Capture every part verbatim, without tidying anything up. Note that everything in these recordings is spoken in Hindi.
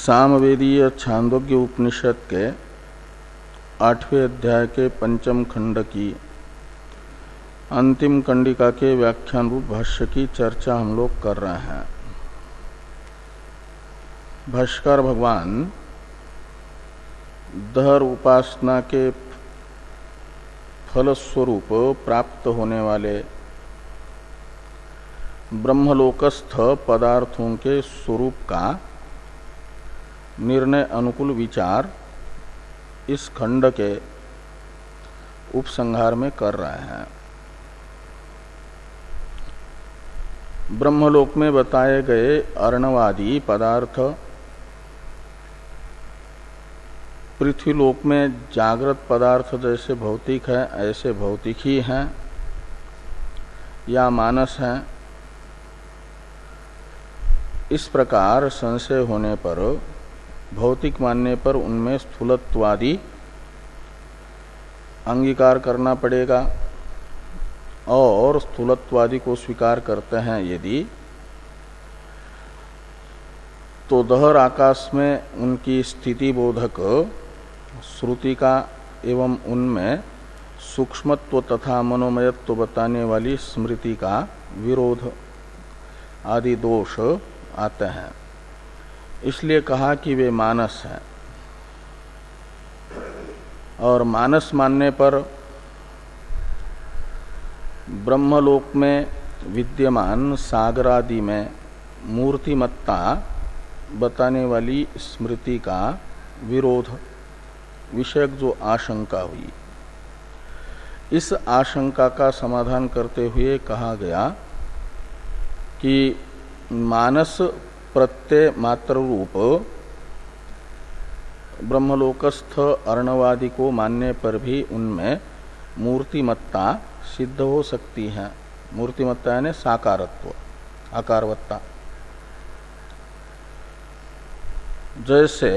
सामवेदीय छांदोग्य उपनिषद के आठवें अध्याय के पंचम खंड की अंतिम कंडिका के व्याख्यान रूप भाष्य की चर्चा हम लोग कर रहे हैं। भाष्यकार भगवान दहर उपासना के फलस्वरूप प्राप्त होने वाले ब्रह्मलोकस्थ पदार्थों के स्वरूप का निर्णय अनुकूल विचार इस खंड के उपसंहार में कर रहे हैं। ब्रह्मलोक में बताए गए अर्णवादी पदार्थ पृथ्वीलोक में जागृत पदार्थ जैसे भौतिक है ऐसे भौतिक ही हैं या मानस हैं, इस प्रकार संशय होने पर भौतिक मानने पर उनमें स्थूलत्वादि अंगीकार करना पड़ेगा और स्थूलत्वादि को स्वीकार करते हैं यदि, तो दहर आकाश में उनकी स्थिति बोधक श्रुति का एवं उनमें सूक्ष्मत्व तथा मनोमयत्व बताने वाली स्मृति का विरोध आदि दोष आते हैं। इसलिए कहा कि वे मानस हैं और मानस मानने पर ब्रह्मलोक में विद्यमान सागरादि में मूर्तिमत्ता बताने वाली स्मृति का विरोध विषयक जो आशंका हुई, इस आशंका का समाधान करते हुए कहा गया कि मानस प्रत्यय मात्र रूप ब्रह्मलोकस्थ अर्णवादि को मानने पर भी उनमें मूर्तिमत्ता सिद्ध हो सकती है। मूर्तिमत्ता यानी साकारत्व, आकारवत्ता। जैसे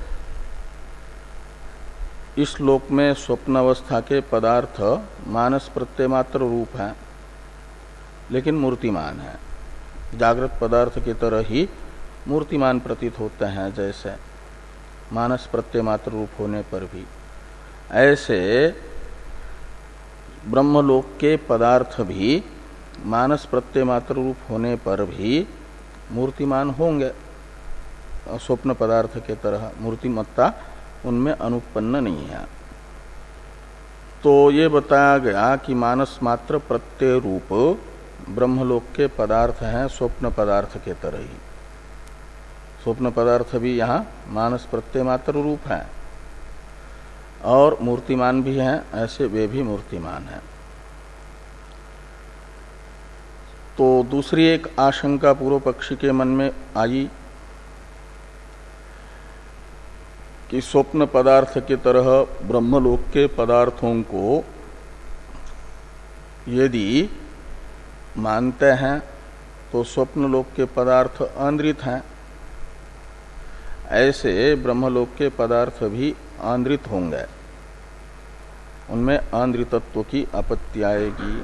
इस लोक में स्वप्न अवस्था के पदार्थ मानस प्रत्यय मात्र रूप हैं लेकिन मूर्तिमान है, जागृत पदार्थ की तरह ही मूर्तिमान प्रतीत होते हैं जैसे मानस प्रत्यय मात्र रूप होने पर भी, ऐसे ब्रह्मलोक के पदार्थ भी मानस प्रत्यय मात्र रूप होने पर भी मूर्तिमान होंगे, स्वप्न पदार्थ के तरह मूर्तिमत्ता उनमें अनुपन्न नहीं है। तो ये बताया गया कि मानस मात्र प्रत्यय रूप ब्रह्मलोक के पदार्थ हैं स्वप्न पदार्थ के तरह ही। स्वप्न पदार्थ भी यहाँ मानस प्रत्यय मात्र रूप हैं और मूर्तिमान भी हैं, ऐसे वे भी मूर्तिमान हैं। तो दूसरी एक आशंका पूर्व पक्षी के मन में आई कि स्वप्न पदार्थ की तरह ब्रह्मलोक के पदार्थों को यदि मानते हैं तो स्वप्न लोक के पदार्थ आंद्रित हैं, ऐसे ब्रह्मलोक के पदार्थ भी आंद्रित होंगे, उनमें आंद्रितत्व की आपत्ति आएगी।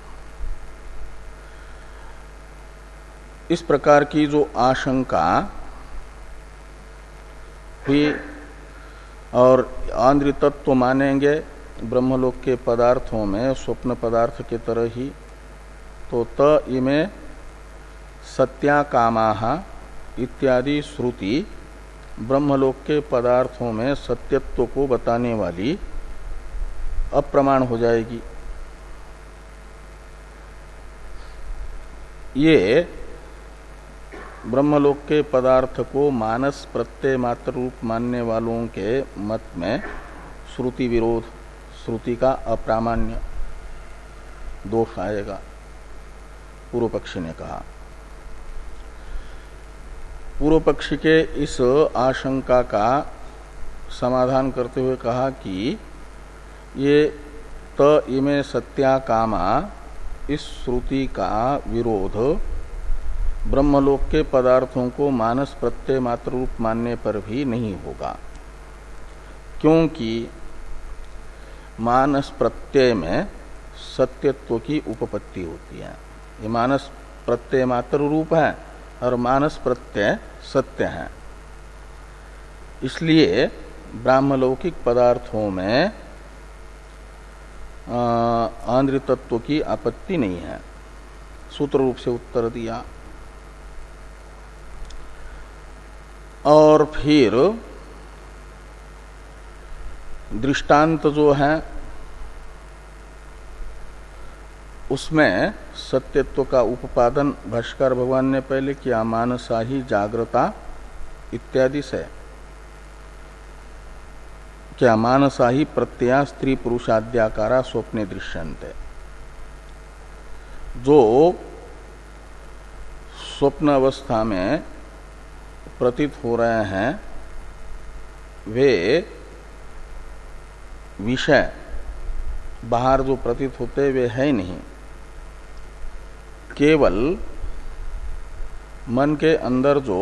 इस प्रकार की जो आशंका हुई और आंद्रितत्व मानेंगे ब्रह्मलोक के पदार्थों में स्वप्न पदार्थ के तरह ही, तो त इमे सत्या कामाः इत्यादि श्रुति ब्रह्मलोक के पदार्थों में सत्यत्व को बताने वाली अप्रमाण हो जाएगी। ये ब्रह्मलोक के पदार्थ को मानस प्रत्यय मात्र रूप मानने वालों के मत में श्रुति विरोध, श्रुति का अप्रामाण्य दोष आएगा, पूर्व पक्षी ने कहा। पूर्व पक्षी के इस आशंका का समाधान करते हुए कहा कि ये त इमे सत्या कामा, इस श्रुति का विरोध ब्रह्मलोक के पदार्थों को मानस प्रत्यय मात्र रूप मानने पर भी नहीं होगा, क्योंकि मानस प्रत्यय में सत्यत्व की उपपत्ति होती है। ये मानस प्रत्यय मात्र रूप है और मानस प्रत्यय सत्य है। इसलिए ब्राह्मलौकिक पदार्थों में आंद्र तत्व की आपत्ति नहीं है। सूत्र रूप से उत्तर दिया। और फिर दृष्टांत जो है उसमें सत्यत्व का उपादन भाष्कर भगवान ने पहले किया, मानसा ही जागृता इत्यादि से। क्या मानसा ही प्रत्यया स्त्री पुरुषाद्याकारा स्वप्ने दृश्यन्ते। जो स्वप्न अवस्था में प्रतीत हो रहे हैं वे विषय बाहर जो प्रतीत होते वे है नहीं, केवल मन के अंदर जो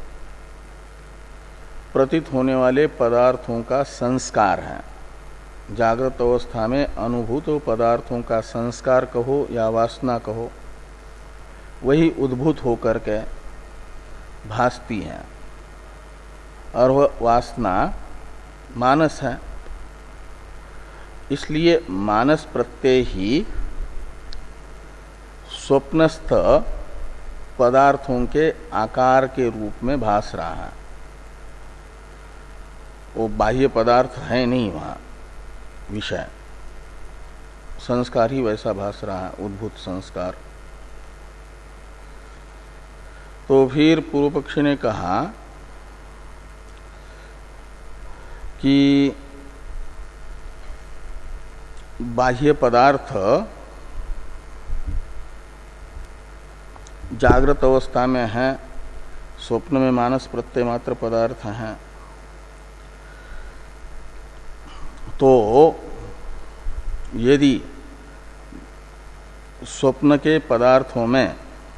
प्रतीत होने वाले पदार्थों का संस्कार है। जागृत अवस्था में अनुभूत पदार्थों का संस्कार कहो या वासना कहो, वही उद्भूत होकर के भासती है और वह वासना मानस है। इसलिए मानस प्रत्यय ही स्वप्नस्थ पदार्थों के आकार के रूप में भास रहा है। वो बाह्य पदार्थ है नहीं, वहां विषय संस्कार ही वैसा भास रहा है, उद्भूत संस्कार। तो फिर पूर्व पक्षी ने कहा कि बाह्य पदार्थ जागृत अवस्था में है, स्वप्न में मानस प्रत्यय मात्र पदार्थ हैं। तो यदि स्वप्न के पदार्थों में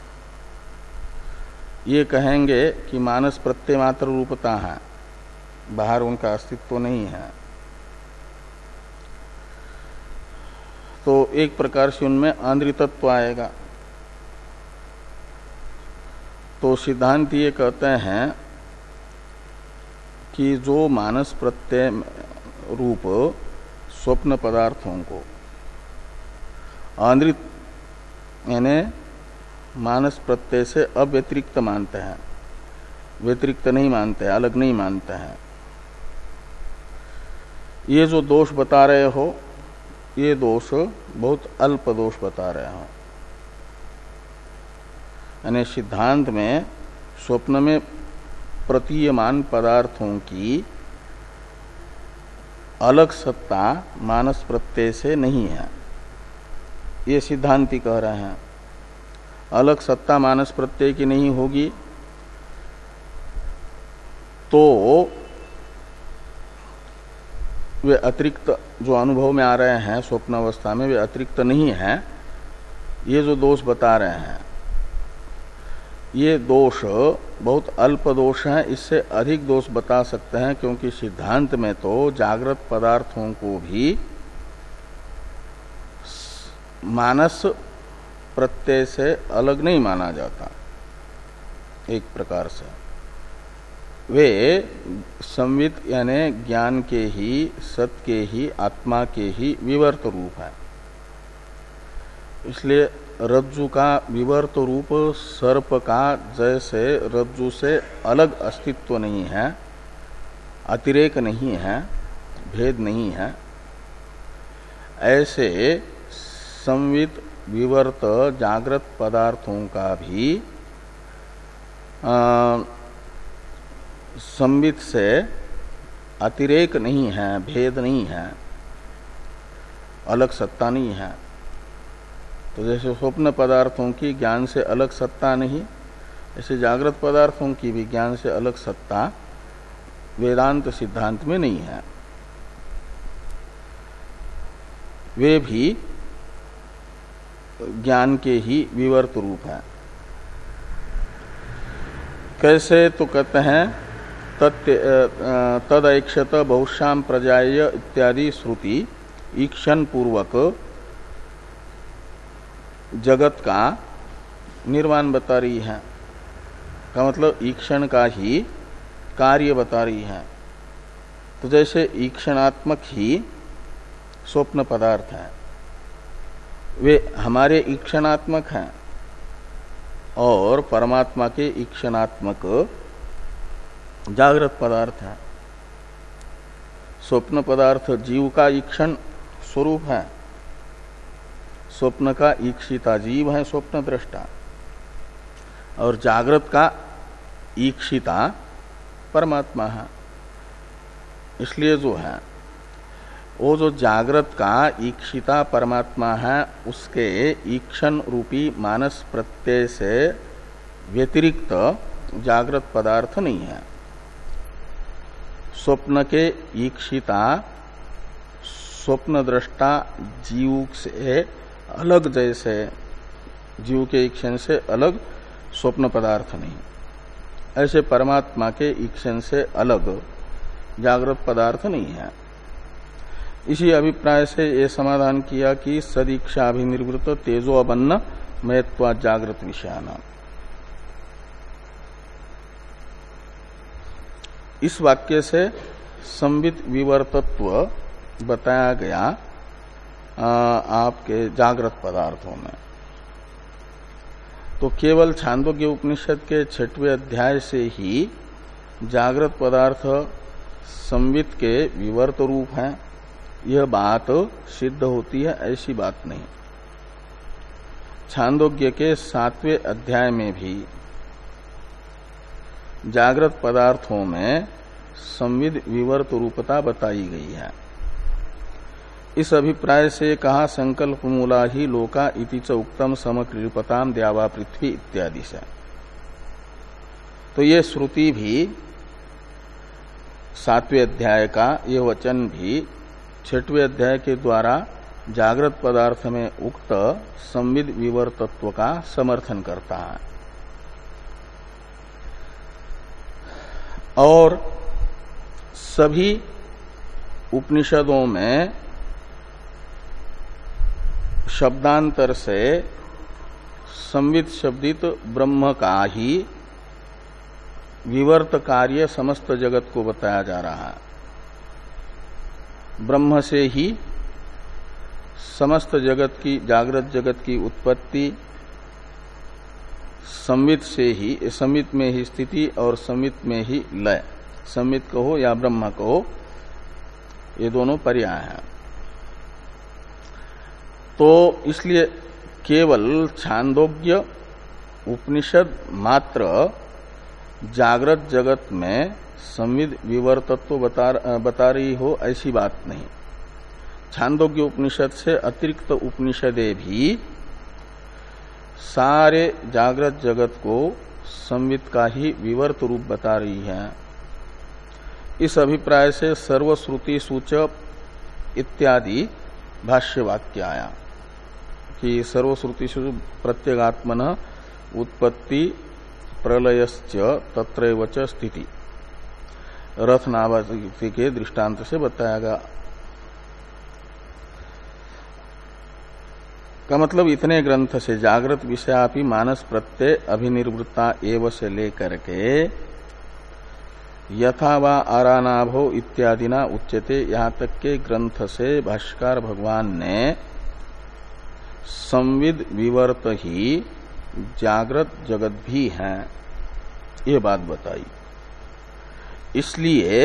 ये कहेंगे कि मानस प्रत्यय मात्र रूपता है, बाहर उनका अस्तित्व नहीं है, तो एक प्रकार से उनमें आंद्र तत्व आएगा। तो सिद्धांत ये कहते हैं कि जो मानस प्रत्यय रूप स्वप्न पदार्थों को आंद्रित यानी मानस प्रत्यय से अव्यतिरिक्त मानते हैं, व्यतिरिक्त नहीं मानते, अलग नहीं मानते हैं। ये जो दोष बता रहे हो, ये दोष बहुत अल्प दोष बता रहे हो। यानी सिद्धांत में स्वप्न में प्रतीयमान पदार्थों की अलग सत्ता मानस प्रत्यय से नहीं है, ये सिद्धांती कह रहे हैं। अलग सत्ता मानस प्रत्यय की नहीं होगी तो वे अतिरिक्त जो अनुभव में आ रहे हैं स्वप्न अवस्था में, वे अतिरिक्त नहीं हैं। ये जो दोष बता रहे हैं ये दोष बहुत अल्प दोष हैं, इससे अधिक दोष बता सकते हैं, क्योंकि सिद्धांत में तो जागृत पदार्थों को भी मानस प्रत्यय से अलग नहीं माना जाता। एक प्रकार से वे संवित यानी ज्ञान के ही, सत के ही, आत्मा के ही विवर्त रूप है। इसलिए रज्जु का विवर्त रूप सर्प का जैसे रज्जु से अलग अस्तित्व नहीं है, अतिरेक नहीं है, भेद नहीं है, ऐसे संवित विवर्त जागृत पदार्थों का भी आ, संवित से अतिरेक नहीं है, भेद नहीं है, अलग सत्ता नहीं है। तो जैसे स्वप्न पदार्थों की ज्ञान से अलग सत्ता नहीं, ऐसे जागृत पदार्थों की भी ज्ञान से अलग सत्ता वेदांत सिद्धांत में नहीं है। वे भी ज्ञान के ही विवर्त रूप है। कैसे? तो कहते हैं तद ऐक्षत बहुश्याम प्रजाय इत्यादि श्रुति ईक्षण पूर्वक जगत का निर्माण बता रही है। का मतलब ईक्षण का ही कार्य बता रही है। तो जैसे ईक्षणात्मक ही स्वप्न पदार्थ है, वे हमारे ईक्षणात्मक हैं और परमात्मा के ईक्षणात्मक जागृत पदार्थ है। स्वप्न पदार्थ जीव का ईक्षण स्वरूप है, स्वप्न का ईक्षिता जीव है स्वप्न दृष्टा, और जागृत का ईक्षिता परमात्मा है। इसलिए जो है वो जो जागृत का ईक्षिता परमात्मा है, उसके ईक्षण रूपी मानस प्रत्यय से व्यतिरिक्त जागृत पदार्थ नहीं है। स्वप्न के ईक्षिता स्वप्न दृष्टा जीव से अलग, जैसे जीव के ईक्षण से अलग स्वप्न पदार्थ नहीं, ऐसे परमात्मा के ईक्षण से अलग जागृत पदार्थ नहीं है। इसी अभिप्राय से ये समाधान किया कि सदीक्षा अभिनिर्वृत तेजो अबन्न मयत्वा जागृत विषयाना। इस वाक्य से संवित विवर्तत्व बताया गया आ, आपके जागृत पदार्थों में। तो केवल छांदोग्य उपनिषद के छठवें अध्याय से ही जागृत पदार्थ संवित के विवर्त रूप हैं, यह बात सिद्ध होती है, ऐसी बात नहीं। छांदोग्य के सातवें अध्याय में भी जागृत पदार्थों में संविद विवर्त रूपता बताई गई है। इस अभिप्राय से कहा संकल्प मूला ही लोका इति च उक्तम समक्रीपताम द्यावा पृथ्वी इत्यादि से। तो ये श्रुति भी सातवें अध्याय का ये वचन भी छठवें अध्याय के द्वारा जागृत पदार्थ में उक्त संविद विवर्तत्व का समर्थन करता है। और सभी उपनिषदों में शब्दांतर से संवित शब्दित ब्रह्म का ही विवर्त कार्य समस्त जगत को बताया जा रहा है। ब्रह्म से ही समस्त जगत की, जागृत जगत की उत्पत्ति, संवित से ही, संवित में ही स्थिति और संवित में ही लय, संवित कहो या ब्रह्म कहो, ये दोनों पर्याय हैं। तो इसलिए केवल छांदोग्य उपनिषद मात्र जागृत जगत में संविद विवर्तत्व बता, बता रही हो, ऐसी बात नहीं। छांदोग्य उपनिषद से अतिरिक्त उपनिषदें भी सारे जागृत जगत को संवित का ही विवर्त रूप बता रही है। इस अभिप्राय से सर्वश्रुति सूचक इत्यादि भाष्य वाक्य आया कि सर्वश्रुतिषु प्रत्यगात्मन उत्पत्ति प्रलयश्च तत्रैव च स्थिति, रथ नावादि के दृष्टांत से बताया गया। का मतलब इतने ग्रंथ से जागृत विषयापि मानस प्रत्यय अभिनिर्वृत्ता एव से लेकर के यथा वा आरानाभो इत्यादि ना उच्यते, यहाँ तक के ग्रंथ से भाष्यकार भगवान ने संविद विवर्त ही जागृत जगत भी है, ये बात बताई। इसलिए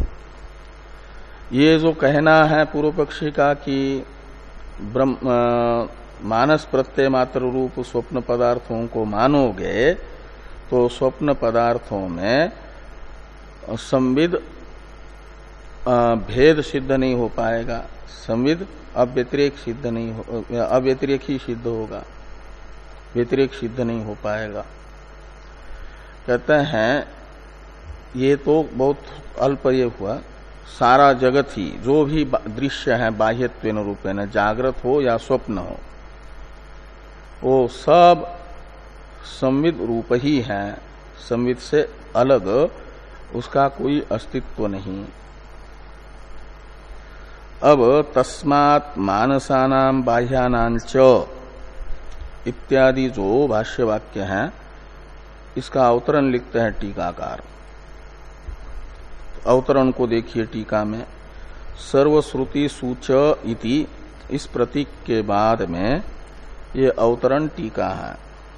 ये जो कहना है पूर्व पक्षी का कि ब्रह्म मानस प्रत्यय मात्र रूप स्वप्न पदार्थों को मानोगे तो स्वप्न पदार्थों में संविद भेद सिद्ध नहीं हो पाएगा, संविद अव्यतिरेक सिद्ध नहीं हो, अव्यतिरेक ही सिद्ध होगा, व्यतिरेक सिद्ध नहीं हो पाएगा। कहते हैं ये तो बहुत अल्प ये हुआ, सारा जगत ही जो भी दृश्य है बाह्यत्वेन रूपेण, जागृत हो या स्वप्न हो, वो सब संविद रूप ही है, संविद से अलग उसका कोई अस्तित्व नहीं। अब तस्मात् मानसानां बाह्यानां च इत्यादि जो भाष्य वाक्य हैं, इसका अवतरण लिखते हैं टीकाकार। अवतरण को देखिए टीका में, सर्वश्रुति सूच इति इस प्रतीक के बाद में ये अवतरण टीका है।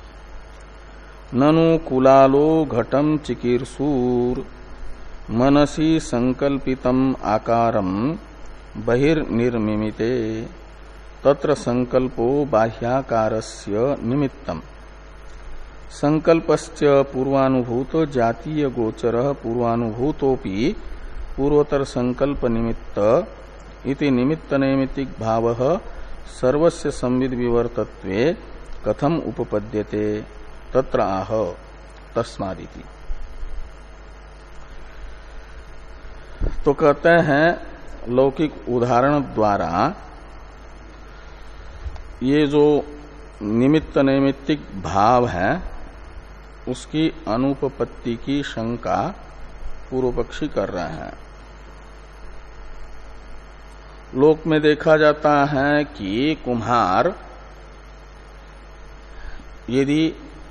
ननु कुलालो घटम चिकीर्षूर मनसी संकल्पितम आकारम बहिर्निर्मिमिते तत्र संकल्पो बाह्याकारस्य निमित्तम संकल्पस्य पूर्वानुभूत जातीय गोचरः पूर्वानुभूतोपि पूर्वोत्तर संकल्प निमित्त इति निमित्त नैमित्तिक भावः सर्वस्य संविद विवर्तत्वे कथम उपपद्यते तत्र आह तस्मादिति। तो कहते हैं लौकिक उदाहरण द्वारा ये जो निमित्त नैमित्तिक भाव है उसकी अनुपपत्ति की शंका पूर्व पक्षी कर रहे हैं। लोक में देखा जाता है कि कुम्हार यदि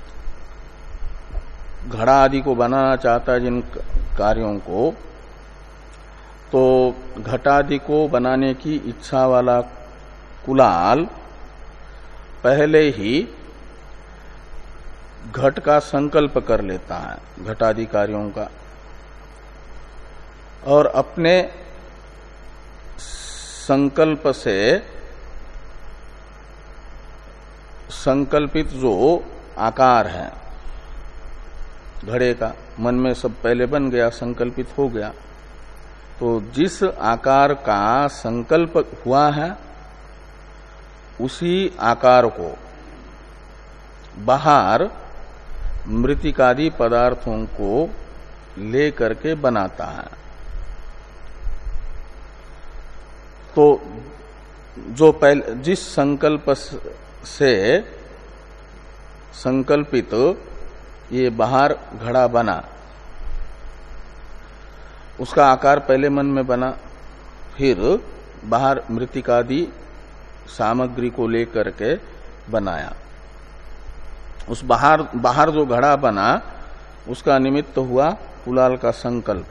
घड़ा आदि को बनाना चाहता है जिन कार्यों को, तो घटादि को बनाने की इच्छा वाला कुलाल पहले ही घट का संकल्प कर लेता है घटादि कार्यों का, और अपने संकल्प से संकल्पित जो आकार है घड़े का मन में सब पहले बन गया, संकल्पित हो गया, तो जिस आकार का संकल्प हुआ है उसी आकार को बाहर मृतिकादि पदार्थों को ले करके बनाता है। तो जो पहले जिस संकल्प से संकल्पित ये बाहर घड़ा बना उसका आकार पहले मन में बना, फिर बाहर मृतिकादि सामग्री को लेकर के बनाया। उस बाहर बाहर जो घड़ा बना उसका निमित्त हुआ कुलाल का संकल्प,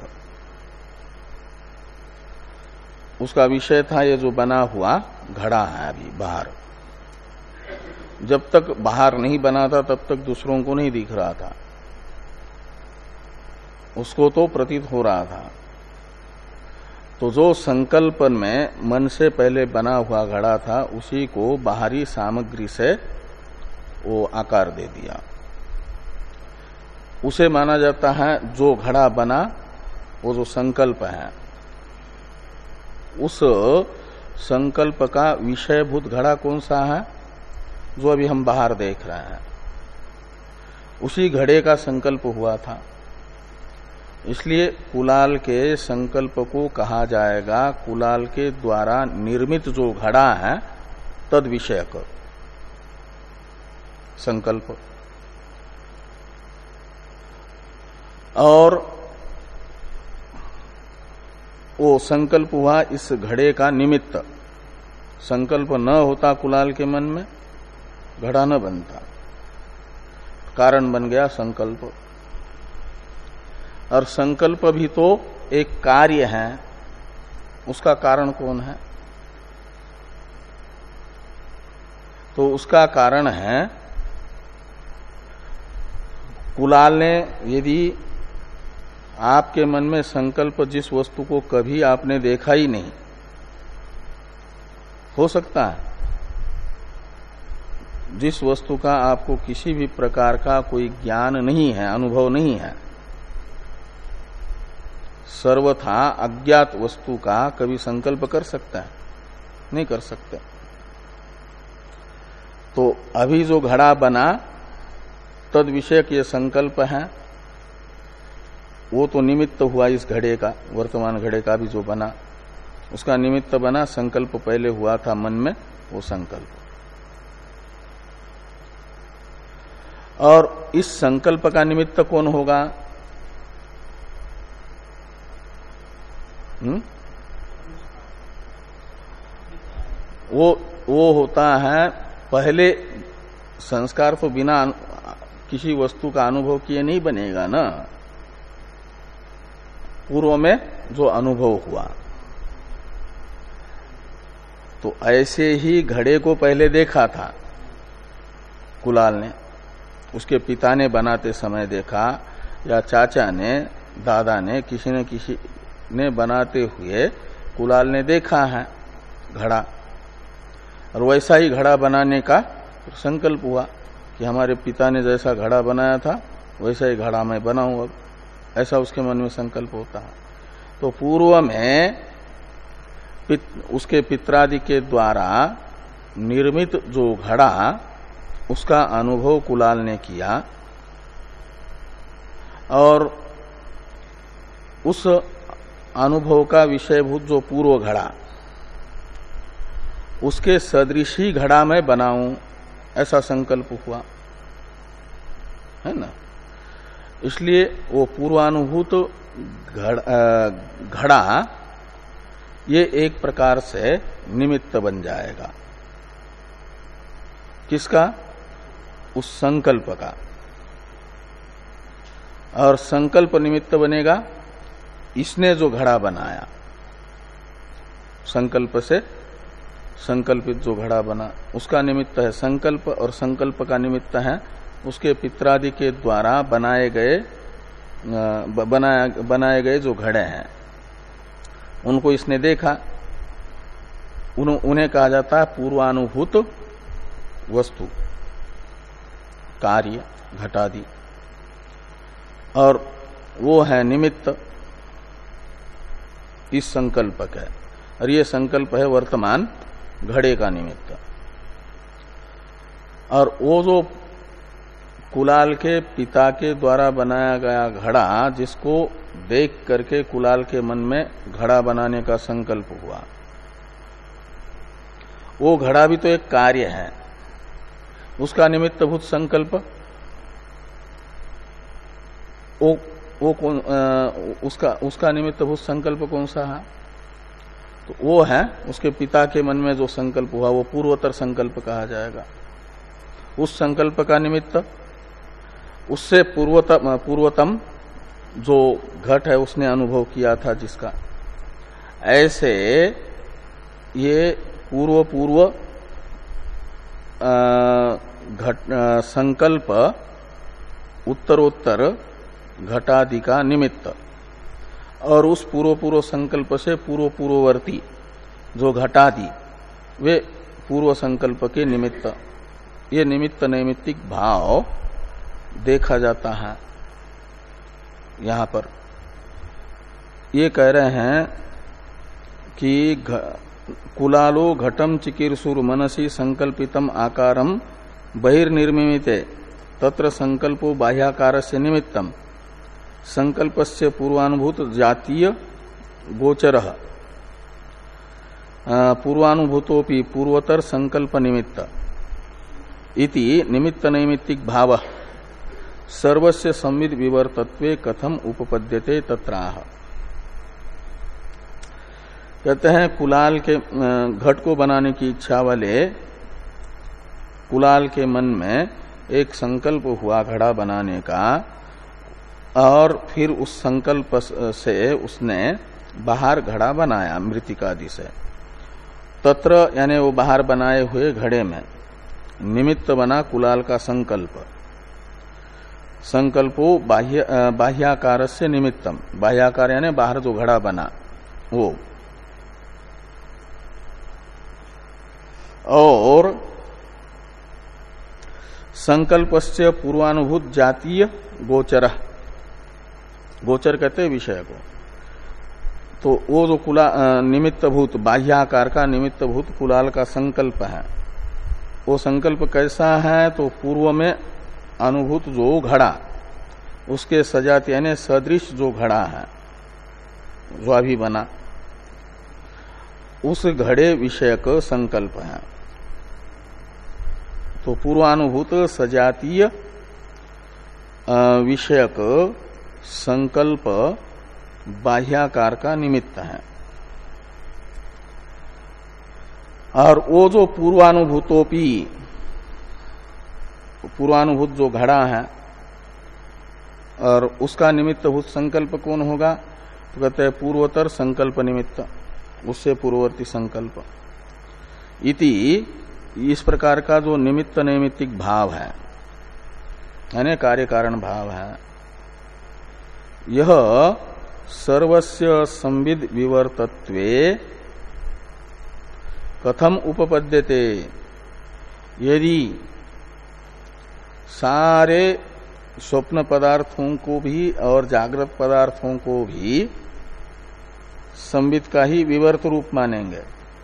उसका विषय था ये जो बना हुआ घड़ा है अभी बाहर। जब तक बाहर नहीं बना था तब तक दूसरों को नहीं दिख रहा था, उसको तो प्रतीत हो रहा था। तो जो संकल्पन में मन से पहले बना हुआ घड़ा था उसी को बाहरी सामग्री से वो आकार दे दिया, उसे माना जाता है जो घड़ा बना वो जो संकल्प है उस संकल्प का विषयभूत घड़ा कौन सा है जो अभी हम बाहर देख रहे हैं, उसी घड़े का संकल्प हुआ था। इसलिए कुलाल के संकल्प को कहा जाएगा कुलाल के द्वारा निर्मित जो घड़ा है तद विषयक संकल्प। और वो संकल्प हुआ इस घड़े का निमित्त। संकल्प न होता कुलाल के मन में घड़ा न बनता, कारण बन गया संकल्प। और संकल्प भी तो एक कार्य है, उसका कारण कौन है? तो उसका कारण है कुलाल ने यदि आपके मन में संकल्प जिस वस्तु को कभी आपने देखा ही नहीं, हो सकता है जिस वस्तु का आपको किसी भी प्रकार का कोई ज्ञान नहीं है, अनुभव नहीं है, सर्वथा अज्ञात वस्तु का कभी संकल्प कर सकता है? नहीं कर सकते। तो अभी जो घड़ा बना तद विषयक ये संकल्प है, वो तो निमित्त हुआ इस घड़े का, वर्तमान घड़े का भी जो बना उसका निमित्त बना, संकल्प पहले हुआ था मन में वो संकल्प। और इस संकल्प का निमित्त कौन होगा? हुँ? वो वो होता है पहले संस्कार तो बिना किसी वस्तु का अनुभव किए नहीं बनेगा ना। पूर्व में जो अनुभव हुआ। तो ऐसे ही घड़े को पहले देखा था कुलाल ने, उसके पिता ने बनाते समय देखा, या चाचा ने, दादा ने, किसी न किसी ने बनाते हुए कुलाल ने देखा है घड़ा, और वैसा ही घड़ा बनाने का संकल्प हुआ कि हमारे पिता ने जैसा घड़ा बनाया था वैसा ही घड़ा मैं बनाऊं अब, ऐसा उसके मन में संकल्प होता है। तो पूर्व में पित, उसके पित्रादि के द्वारा निर्मित जो घड़ा, उसका अनुभव कुलाल ने किया, और उस अनुभव का विषयभूत जो पूर्व घड़ा, उसके सदृश ही घड़ा मैं बनाऊं, ऐसा संकल्प हुआ है ना। इसलिए वो पूर्वानुभूत घड़ा ये एक प्रकार से निमित्त बन जाएगा। किसका? उस संकल्प का। और संकल्प निमित्त बनेगा इसने जो घड़ा बनाया, संकल्प से संकल्पित जो घड़ा बना उसका निमित्त है संकल्प, और संकल्प का निमित्त है उसके पित्रादि के द्वारा बनाए गए बनाया बनाए गए जो घड़े हैं, उनको इसने देखा, उन, उन्हें कहा जाता है पूर्वानुभूत वस्तु, कार्य, घटादि, और वो है निमित्त इस संकल्प का। और ये संकल्प है वर्तमान घड़े का निमित्त। और वो जो कुलाल के पिता के द्वारा बनाया गया घड़ा, जिसको देख करके कुलाल के मन में घड़ा बनाने का संकल्प हुआ, वो घड़ा भी तो एक कार्य है, उसका निमित्तभूत संकल्प वो वो कौन आ, उसका उसका निमित्तभूत संकल्प कौन सा है? तो वो है उसके पिता के मन में जो संकल्प हुआ, वो पूर्वोत्तर संकल्प कहा जाएगा। उस संकल्प का निमित्त उससे पूर्वतम पूर्वतम जो घट है उसने अनुभव किया था जिसका, ऐसे ये पूर्व पूर्व घट संकल्प उत्तरोत्तर घटादि का निमित्त, और उस पूर्व पूर्व संकल्प से पूर्व पूर्ववर्ती जो घटादि वे पूर्व संकल्प के निमित्त, ये निमित्त नैमित्तिक भाव देखा जाता है। यहां पर ये कह रहे हैं कि कुलालो घटम चिकीर्षुर मनसी संकल्पितम आकारम बहिर्निर्मिते तत्र संकल्पो बाह्याकारस्य निमित्तम संकल्पस्य पूर्वानुभूत जातीय गोचरः पूर्वानुभूतोपि पूर्वतर संकल्प निमित्त इति निमित्त नैमित्तिक भावः सर्वस्य संविद विवर्तत्वे कथम उपपद्यते तत्राह। कहते हैं कुलाल के घट को बनाने की इच्छा वाले कुलाल के मन में एक संकल्प हुआ घड़ा बनाने का, और फिर उस संकल्प से उसने बाहर घड़ा बनाया मृतिकादि से। तत्र यानी वो बाहर बनाए हुए घड़े में निमित्त बना कुलाल का संकल्प। संकल्पो बाह्य बाह्याकार से निमित्तम, बाह्याकार यानी बाहर जो घड़ा बना वो, और संकल्पस्य पूर्वानुभूत जातीय गोचर, गोचर कहते हैं विषय को। तो वो जो कुला निमित्तभूत बाह्याकार का निमित्तभूत कुलाल का संकल्प है, वो संकल्प कैसा है? तो पूर्व में अनुभूत जो घड़ा, उसके सजात यानी सदृश जो घड़ा है जो अभी बना, उस घड़े विषयक संकल्प है। तो पूर्वानुभूत सजातीय विषयक संकल्प बाह्याकार का निमित्त है। और वो जो पूर्वानुभूतोपि, पूर्वानुभूत जो घड़ा है और उसका निमित्तभूत संकल्प कौन होगा? तो कहते हैं पूर्वोत्तर संकल्प निमित्त, उससे पूर्ववर्ती संकल्प। इति इस प्रकार का जो निमित्त नैमित्तिक भाव है, यानी कार्य कारण भाव है, यह सर्वस्य संविद विवर्तत्वे कथम उपपद्यते। यदि सारे स्वप्न पदार्थों को भी और जागृत पदार्थों को भी संविद का ही विवर्त रूप मानेंगे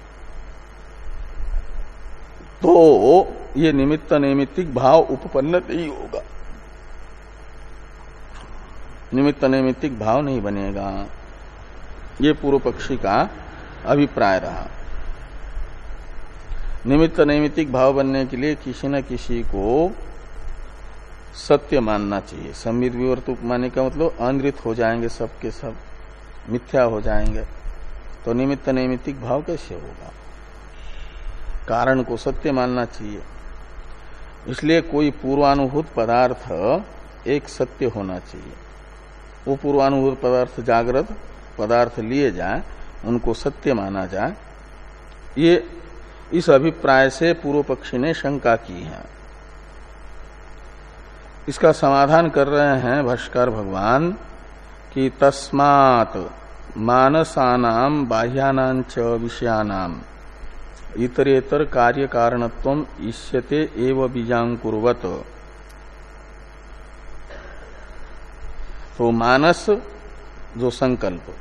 तो ये निमित्त नैमित्तिक भाव उपपन्न नहीं होगा, निमित्त नैमित्तिक भाव नहीं बनेगा। ये पूर्व पक्षी का अभिप्राय रहा। निमित्त नैमित्तिक भाव बनने के लिए किसी न किसी को सत्य मानना चाहिए। संविद विवर्त उपमाने का मतलब अनृत हो जाएंगे, सब के सब मिथ्या हो जाएंगे, तो निमित्त नैमित्तिक भाव कैसे होगा? कारण को सत्य मानना चाहिए। इसलिए कोई पूर्वानुभूत पदार्थ एक सत्य होना चाहिए। वो पूर्वानुभूत पदार्थ जागृत पदार्थ लिए जाए, उनको सत्य माना जाए। ये इस अभिप्राय से पूर्व पक्षी ने शंका की है। इसका समाधान कर रहे हैं भाष्कर भगवान कि तस्मात् मानसानां बाह्यानां च विषयानां इतरेतर कार्य कारणत्वम इष्यते एव बीजांकुर्वत। तो मानस जो संकल्प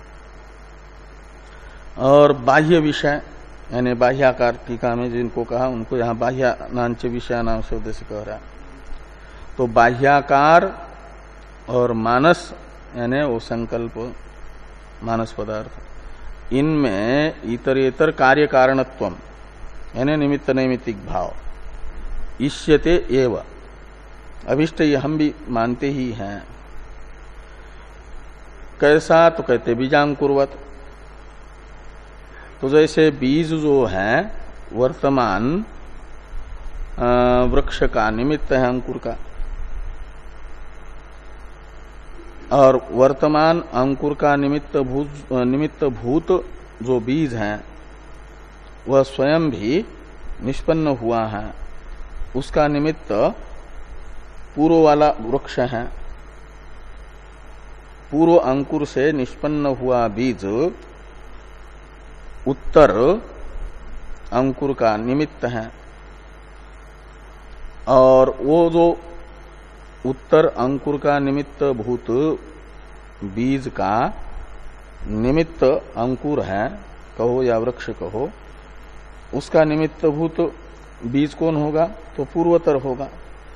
और बाह्य विषय यानी बाह्याकार टीका में जिनको कहा उनको यहाँ बाह्यानांच विषयानाम शब्द से कह रहा है। तो बाह्याकार और मानस यानी वो संकल्प मानस पदार्थ, इनमें इतरेतर कार्य कारणत्वम यानी निमित्त नैमित्तिक भाव इष्यते एव, अभिष्ट ये हम भी मानते ही हैं। कैसा? तो कहते बीजांकुर्वत। तो जैसे बीज जो है वर्तमान वृक्ष का निमित्त है अंकुर का, और वर्तमान अंकुर का निमित्त भूत निमित्त भूत जो बीज है वह स्वयं भी निष्पन्न हुआ है, उसका निमित्त पूर्व वाला वृक्ष है। पूर्व अंकुर से निष्पन्न हुआ बीज उत्तर अंकुर का निमित्त है, और वो जो उत्तर अंकुर का निमित्त भूत बीज का निमित्त अंकुर है कहो या वृक्ष कहो, उसका निमित्त भूत बीज कौन होगा? तो पूर्वोत्तर होगा।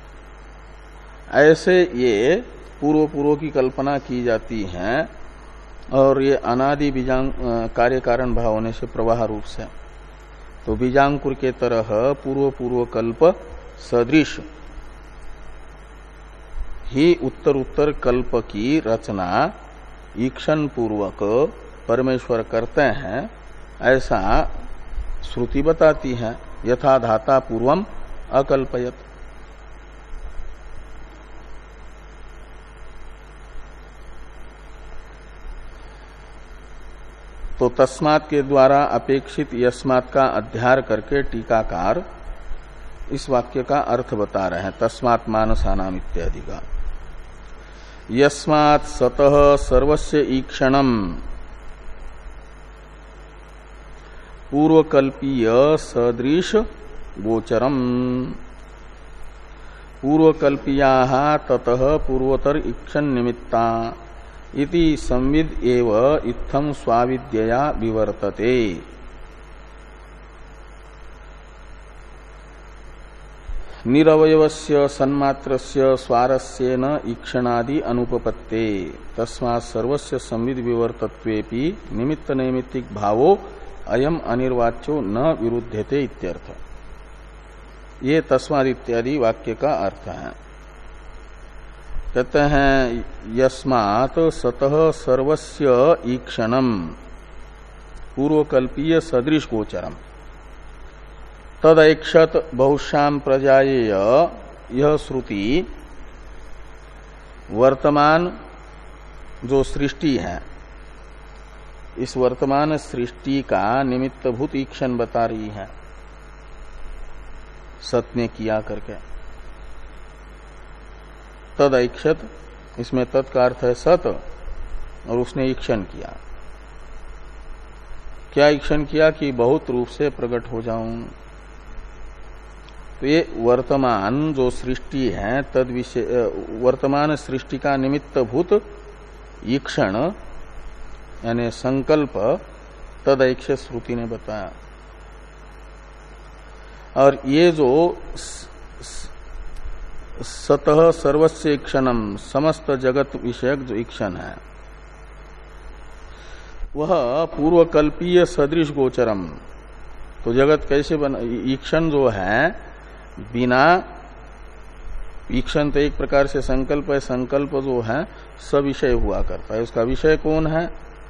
ऐसे ये पूर्व पूर्व की कल्पना की जाती है, और ये अनादि बीजांग कार्य कारण भाव होने से प्रवाह रूप से, तो बीजांकुर के तरह पूर्व पूर्व कल्प सदृश ही उत्तर उत्तर कल्प की रचना ईक्षण पूर्वक परमेश्वर करते हैं, ऐसा श्रुति बताती है। यथा धाता पूर्वम अकल्पयत। तो तस्मात् के द्वारा अपेक्षित यस्मात् का अध्यार करके टीकाकार इस वाक्य का अर्थ बता रहे हैं। तस्मात् मानसानाम इत्यादि का। यस्मात् सतः सर्वस्य ईक्षणम पूर्वकल्पीय सदृश गोचरम। पूर्वकल्पीया ततः पूर्वोत्तर ईक्षण निमित्ता इति संविद एव इत्थम स्वाविद्यया विवर्तते। निरवयवस्य सन्मात्रस्य स्वारस्येन ईक्षणादि अनुपपत्ते तस्मात् सर्वस्य संविद विवर्तत्वेपि निमित्त नैमित्तिक भावो अयम अनिर्वाच्यो न विरुध्यते इत्यर्थ। ये तस्मात् इत्यादि वाक्य का अर्थ है। कहते हैं यस्मात् सतः सर्वस्य ईक्षणम पूर्वकल्पीय सदृश गोचरम तदैक्षत बहुश्याम प्रजायेय। यह श्रुति वर्तमान जो सृष्टि है इस वर्तमान सृष्टि का निमित्तभूत ईक्षण बता रही है, सत ने किया करके। तद ऐक्षत, इसमें तत् का अर्थ है सत, और उसने ईक्षण किया। क्या ईक्षण किया? कि बहुत रूप से प्रकट हो जाऊं। तो ये वर्तमान जो सृष्टि है, तद विषय वर्तमान सृष्टि का निमित्तभूत ईक्षण यानी संकल्प तदैक्ष श्रुति ने बताया। और ये जो सतः सर्वस्य ईक्षणम, समस्त जगत विषयक जो ईक्षण है, वह पूर्वकल्पीय सदृश गोचरम। तो जगत कैसे बना? ईक्षण जो है बिना, ईक्षण तो एक प्रकार से संकल्प है, संकल्प जो है सविषय हुआ करता है। उसका विषय कौन है?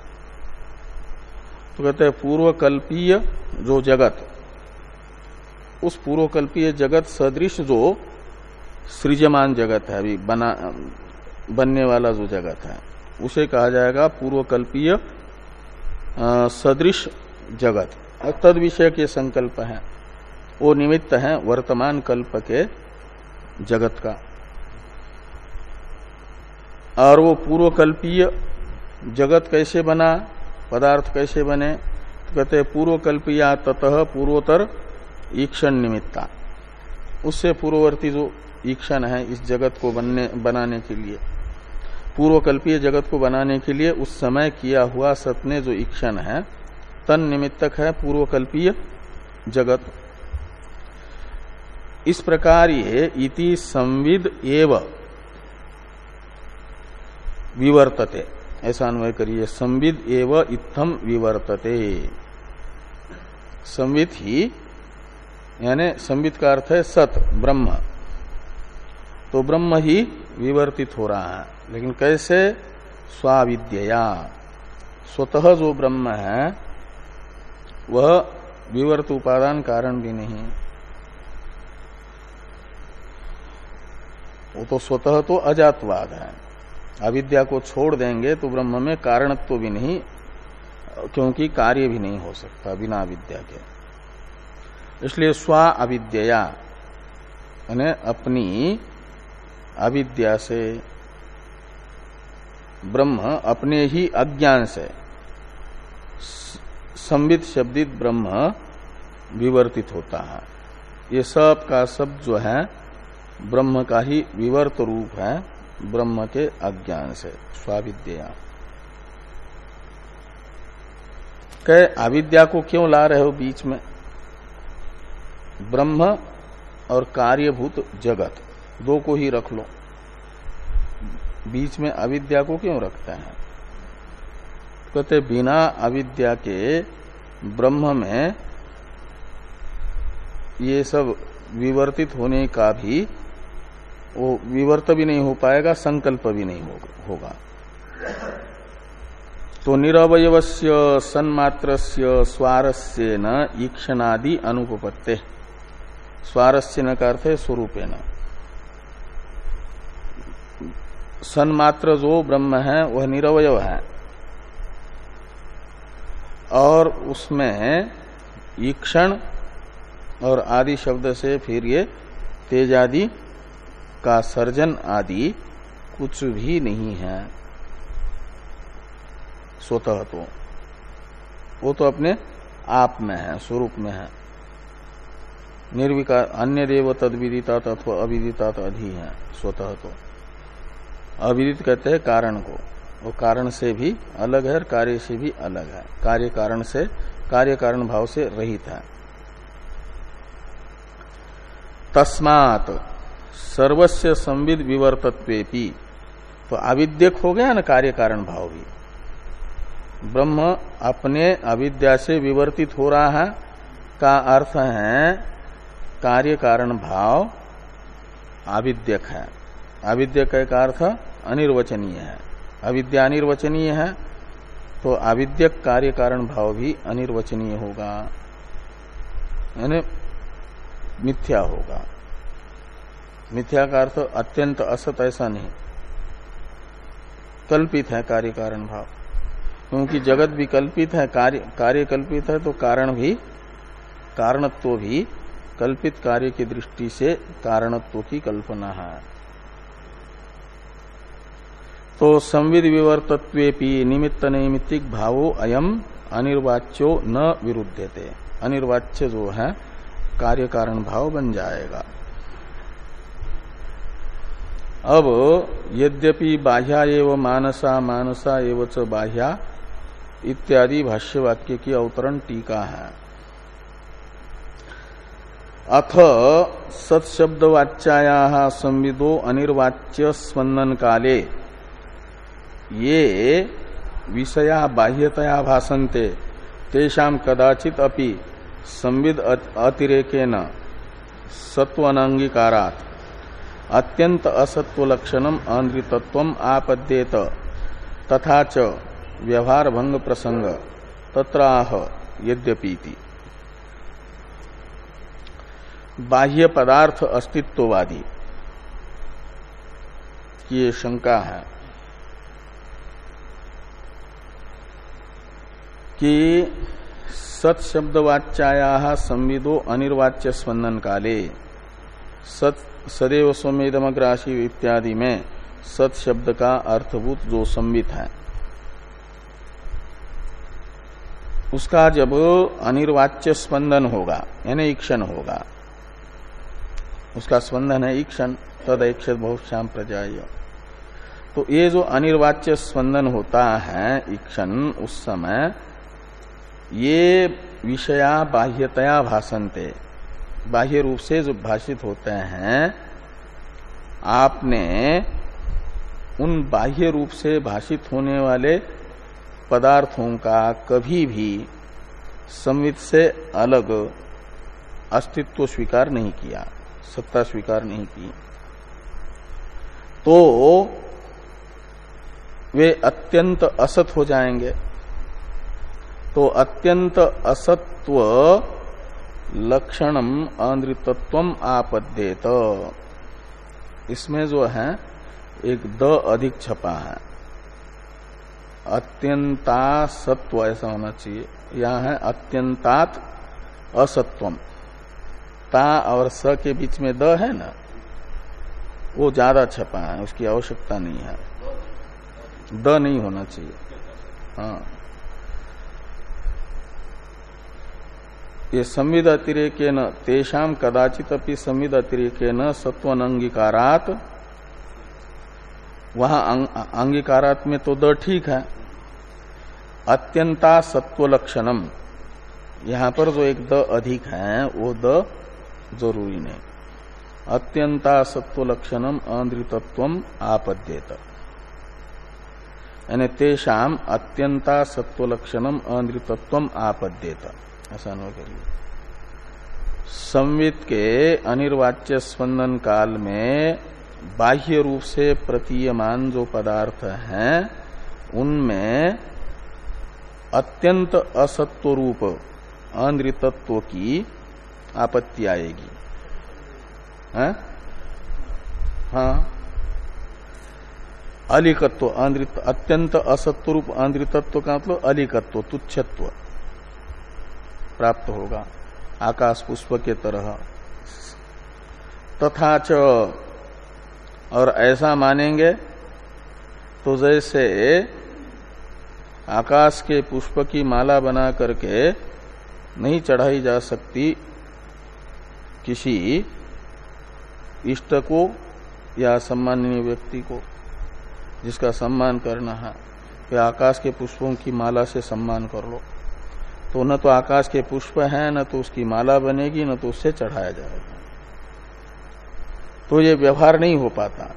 तो कहते हैं पूर्वकल्पीय जो जगत, उस पूर्वकल्पीय जगत सदृश जो सृजमान जगत है, अभी बना बनने वाला जो जगत है, उसे कहा जाएगा पूर्वकल्पीय सदृश जगत। तद विषय के संकल्प है, वो निमित्त है वर्तमान कल्प के जगत का। और वो पूर्वकल्पीय जगत कैसे बना, पदार्थ कैसे बने? तो कहते हैं पूर्वकल्पीया ततः पूर्वोत्तर ईक्षण निमित्ता। उससे पूर्ववर्ती जो ईक्षण है इस जगत को बनने बनाने के लिए, पूर्वकल्पीय जगत को बनाने के लिए उस समय किया हुआ सत ने जो ईक्षण है, तन निमित्तक है पूर्वकल्पीय जगत। इस प्रकार ये इति संविद एव विवर्तते, ऐसा अन्वय करिए। संविद एव इत्थम विवर्तते। संविद ही यानी संविद का अर्थ है सत, ब्रह्म। तो ब्रह्म ही विवर्तित हो रहा है, लेकिन कैसे? स्वाविद्यया। स्वतः जो ब्रह्म है वह विवर्त उपादान कारण भी नहीं, वो तो स्वतः तो अजातवाद है। अविद्या को छोड़ देंगे तो ब्रह्म में कारणत्व भी नहीं, क्योंकि कार्य भी नहीं हो सकता बिना विद्या के। इसलिए स्वा अविद्या यानी अपनी अविद्या से, ब्रह्म अपने ही अज्ञान से, संविद शब्दित ब्रह्म विवर्तित होता है। ये सब का सब जो है ब्रह्म का ही विवर्त रूप है, ब्रह्म के अज्ञान से, स्वाविद्या। कहे अविद्या को क्यों ला रहे हो बीच में? ब्रह्म और कार्यभूत जगत दो को ही रख लो, बीच में अविद्या को क्यों रखते हैं? कहते बिना अविद्या के ब्रह्म में ये सब विवर्तित होने का भी, वो विवर्त भी नहीं हो पाएगा, संकल्प भी नहीं होगा। तो निरवयवस्य सन्मात्रस्य स्वारस्य न ईक्षणादि अनुपपत्ते। स्वारस्य न का अर्थ है स्वरूपेण। सन्मात्र जो ब्रह्म है वह निरवयव है, और उसमें ईक्षण और आदि शब्द से फिर ये तेजादि का सर्जन आदि कुछ भी नहीं है स्वतः। तो वो तो अपने आप में है, स्वरूप में है, निर्विकार। अन्य देव तद विदितात अथवा अविदितात अधि है स्वतः। तो अविदित कहते हैं कारण को, वो कारण से भी अलग है और कार्य से भी अलग है, कार्य कारण से, कार्य कारण भाव से रहित है। तस्मात् सर्वस्य संविद विवर्तत्वेपि, तो अविद्यक हो गया ना कार्य कारण भाव भी। ब्रह्म अपने अविद्या से विवर्तित हो रहा है का अर्थ है कार्य कारण भाव अविद्यक है। अविद्यक का अर्थ अनिर्वचनीय है, अविद्या अनिर्वचनीय है, तो अविद्यक कार्य कारण भाव भी अनिर्वचनीय होगा, यानी मिथ्या होगा। मिथ्या का अर्थ अत्यंत असत ऐसा नहीं, कल्पित है कार्य कारण भाव। क्योंकि जगत भी कल्पित है, कार्य कार्य कल्पित है, तो कारण भी कारणत्व भी कल्पित कार्य की दृष्टि से कारणत्व की कल्पना है। तो संविद विवर्तत्वेपि निमित्त नैमित्तिक भावो अयम अनिर्वाच्यो न विरुध्यते। अनिर्वाच्य जो है कार्य कारण भाव बन जाएगा। अब यद्यपि बाह्या एव मानसा मानसा एव च बाह्या इत्यादि भाष्य वाक्य की अवतरण टीका है। अथ सत्शब्दवाच्यायाः संविदो अनिर्वाच्य स्पंदन काले ये विषया बाह्यतया भासन्ते तेषां कदाचित अपि संविद अतिरेकेन सत्वनांगीकारात् अत्यंत असत्व लक्षणम अनृतत्वम आपद्येत तथा च व्यवहार भंग प्रसंग तत्राह यद्यपीति। बाह्य पदार्थ अस्तित्ववादी की ये शंका है कि सत्शब्दवाच्यायाः संविदो अनिर्वाच्य स्पंदन काले सत सदैव सौम्येदमग्रासी इत्यादि में सत शब्द का अर्थभूत जो संवित है उसका जब अनिर्वाच्य स्पंदन होगा यानी ईक्षण होगा, उसका स्पंदन है ईक्षण, तद ऐक्षत बहुश्याम प्रजाय। तो ये जो अनिर्वाच्य स्पंदन होता है ईक्षण, उस समय ये विषया बाह्यतया भासन्ते, बाह्य रूप से जो भाषित होते हैं, आपने उन बाह्य रूप से भाषित होने वाले पदार्थों का कभी भी संवित से अलग अस्तित्व स्वीकार नहीं किया, सत्ता स्वीकार नहीं की, तो वे अत्यंत असत हो जाएंगे। तो अत्यंत असत्व लक्षणम अनृतत्वम आपद्येत, इसमें जो है एक द अधिक छपा है, अत्यंता सत्व ऐसा होना चाहिए, यहां है अत्यंतात असत्वम। ता और स के बीच में द है ना, वो ज्यादा छपा है, उसकी आवश्यकता नहीं है, द नहीं होना चाहिए। हाँ, ये संविद अतिरेकेन तेषाम कदाचित अपि संविद अतिरेकेन सत्वनंगीकारात, वहां अंगीकारात में तो द ठीक है, अत्यंता सत्व लक्षणम, यहां पर जो एक द अधिक है वो द जरूरी नहीं, अत्यंता सत्व लक्षणम अनृतत्वम आपद्येत, यानी तेषाम अत्यंता सत्व लक्षणम अनृतत्वम आपद्येत, ऐसा न करिए। संवित के अनिर्वाच्य स्पंदन काल में बाह्य रूप से प्रतीयमान जो पदार्थ हैं उनमें अत्यंत असत्व रूप अनृतत्व की आपत्ति आएगी। है? हाँ, अलिकत्व अनृत, अत्यंत असत्व रूप अनृतत्व का मतलब अलिकत्व, तुच्छत्व प्राप्त होगा, आकाश पुष्प के तरह। तथा च, और ऐसा मानेंगे तो जैसे आकाश के पुष्प की माला बना करके नहीं चढ़ाई जा सकती किसी इष्ट को या सम्माननीय व्यक्ति को जिसका सम्मान करना है, कि आकाश के पुष्पों की माला से सम्मान कर लो, तो न तो आकाश के पुष्प हैं, न तो उसकी माला बनेगी, न तो उससे चढ़ाया जाएगा, तो ये व्यवहार नहीं हो पाता।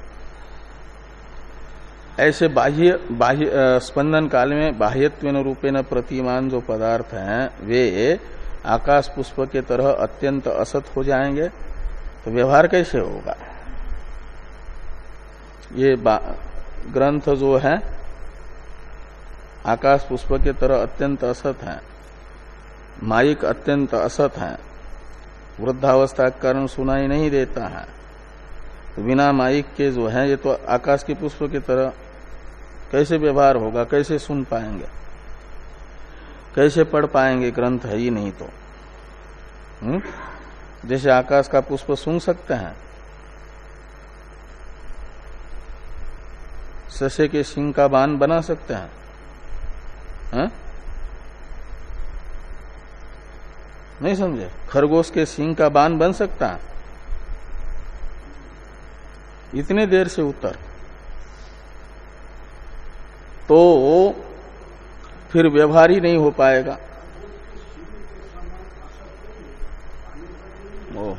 ऐसे बाह्य बाह्य स्पंदन काल में बाह्यत्वेन रूपेण प्रतिमान जो पदार्थ हैं वे आकाश पुष्प के तरह अत्यंत असत हो जाएंगे, तो व्यवहार कैसे होगा? ये ग्रंथ जो है आकाश पुष्प के तरह अत्यंत असत है, माइक अत्यंत असत है, वृद्धावस्था के कारण सुनाई नहीं देता है, तो बिना माइक के जो है ये तो आकाश के पुष्प की तरह कैसे व्यवहार होगा, कैसे सुन पाएंगे? कैसे पढ़ पाएंगे, ग्रंथ है ही नहीं तो। हुँ? जैसे आकाश का पुष्प सूंघ सकते हैं, ससे के सिंह का बाण बना सकते हैं, है? नहीं समझे? खरगोश के सिंह का बाण बन सकता है? इतने देर से उत्तर। तो फिर व्यवहार ही नहीं हो पाएगा। ओ,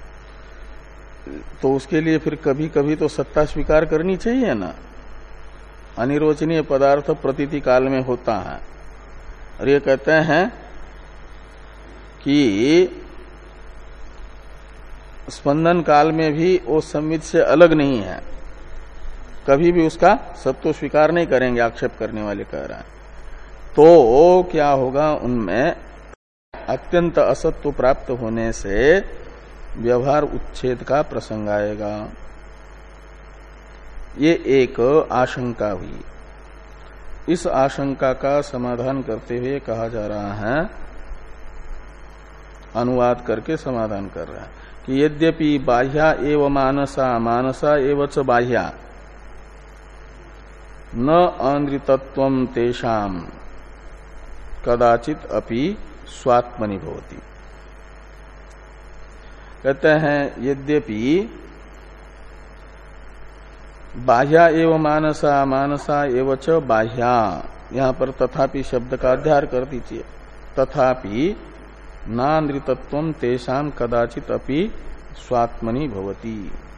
तो उसके लिए फिर कभी कभी तो सत्ता स्वीकार करनी चाहिए ना। अनिर्वचनीय पदार्थ प्रतीति काल में होता है, और ये कहते हैं कि स्पंदन काल में भी वो संवित से अलग नहीं है, कभी भी उसका सत्व स्वीकार नहीं करेंगे, आक्षेप करने वाले कह रहे हैं। तो क्या होगा, उनमें अत्यंत असत्व प्राप्त होने से व्यवहार उच्छेद का प्रसंग आएगा। ये एक आशंका हुई। इस आशंका का समाधान करते हुए कहा जा रहा है, अनुवाद करके समाधान कर रहा है कि यद्यपि बाह्या एव मानसा मानसा एव च बाह्या न अनृतत्वम तेषाम कदाचित अपि स्वात्मनि भवति। कहते हैं यद्यपि बाह्या एव मानसा मानसा एव च बाह्या, यहां पर तथापि शब्द का अध्यार कर दीजिए। तथापि नानृतत्वम तेषाम कदाचित अपि स्वात्मनि भवति।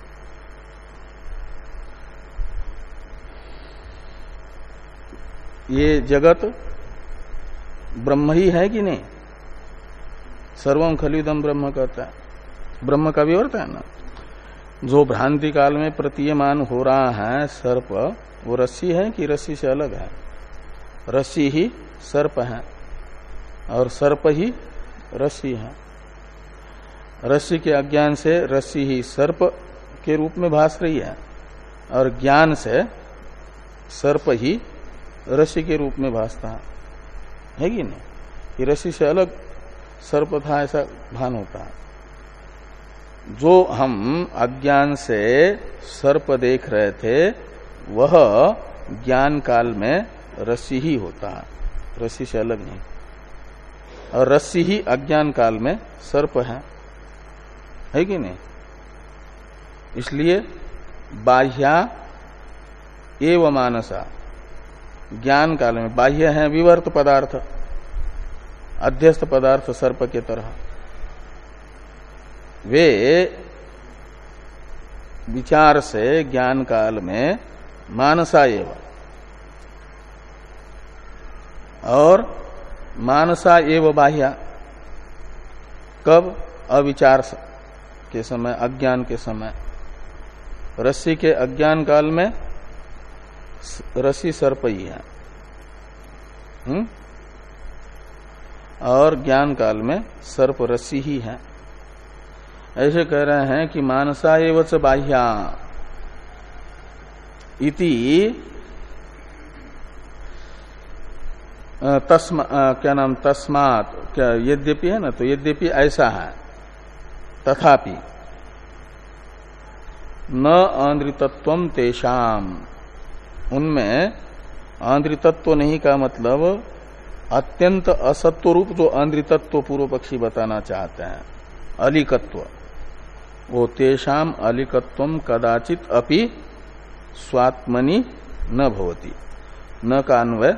ये जगत ब्रह्म ही है कि नहीं? सर्वम खलिदम ब्रह्म कहता है, ब्रह्म का विवर्त है ना। जो भ्रांति काल में प्रतीयमान हो रहा है सर्प, वो रस्सी है कि रस्सी से अलग है? रस्सी ही सर्प है और सर्प ही रस्सी है। रस्सी के अज्ञान से रस्सी ही सर्प के रूप में भास रही है, और ज्ञान से सर्प ही रस्सी के रूप में भासता है, है कि नहीं? कि रस्सी से अलग सर्प था, ऐसा भान होता है। जो हम अज्ञान से सर्प देख रहे थे, वह ज्ञान काल में रस्सी ही होता है, रस्सी से अलग नहीं। और रस्सी ही अज्ञान काल में सर्प है, है कि नहीं? इसलिए बाह्या एव मानसा, ज्ञान काल में बाह्य है विवर्त पदार्थ, अध्यस्त पदार्थ सर्प के तरह, वे विचार से ज्ञान काल में मानसा एव, और मानसा एव बाह्या कब? अविचार के समय, अज्ञान के समय। रस्सी के अज्ञान काल में रस्सी सर्प ही है, हुँ? और ज्ञान काल में सर्प रस्सी ही है। ऐसे कह रहे हैं कि मानसा एव च बाह्या इति तस्मा, क्या नाम, तस्मात, क्या यद्यपि है ना, तो यद्यपि ऐसा है, तथापि न आंद्रितत्वम तेषाम, उनमें आंद्रितत्व नहीं का मतलब अत्यंत असत्व रूप जो आंद्रितत्व पूर्व पक्षी बताना चाहते हैं, अलिकत्व, वो तेषाम अलिकत्वम कदाचित अपि स्वात्मनि न भवति। न का अन्वय